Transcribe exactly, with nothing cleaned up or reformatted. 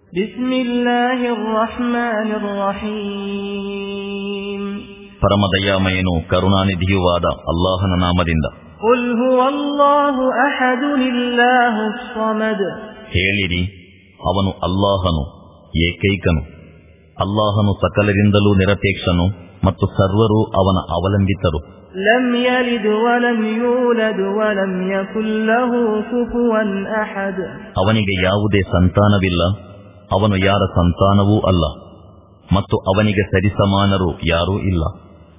ಬಿಸ್ಮಿಲ್ಲಾಹಿರ್ ರಹ್ಮಾನಿರ್ ರಹೀಮ್. ಪರಮದಯಾಮಯನು ಕರುಣಾನಿಧಿಯುವಾದ ಅಲ್ಲಾಹನ ನಾಮದಿಂದ. ಕುಲ್ ಹುವಲ್ಲಾಹು ಅಹದ್ ಲಿಲ್ಲಾಹುಸ್ ಸಮದ್. ಹೇಳಿರಿ, ಅವನು ಅಲ್ಲಾಹನು, ಏಕೈಕನು. ಅಲ್ಲಾಹನು ಸಕಲರಿಂದಲೂ ನಿರಪೇಕ್ಷನು ಮತ್ತು ಸರ್ವರೂ ಅವನ ಅವಲಂಬಿತರು. ಲಂ ಯಲಿದ್ ವಲಂ ಯೂಲದ್ ವಲಂ ಯಕುಲ್ ಲಹು ಕುಫುವನ್ ಅಹದ್. ಅವನಿಗೆ ಯಾವುದೇ ಸಂತಾನವಿಲ್ಲ, ಅವನು ಯಾರ ಸಂತಾನವೂ ಅಲ್ಲ ಮತ್ತು ಅವನಿಗೆ ಸರಿಸಮಾನರು ಯಾರೂ ಇಲ್ಲ.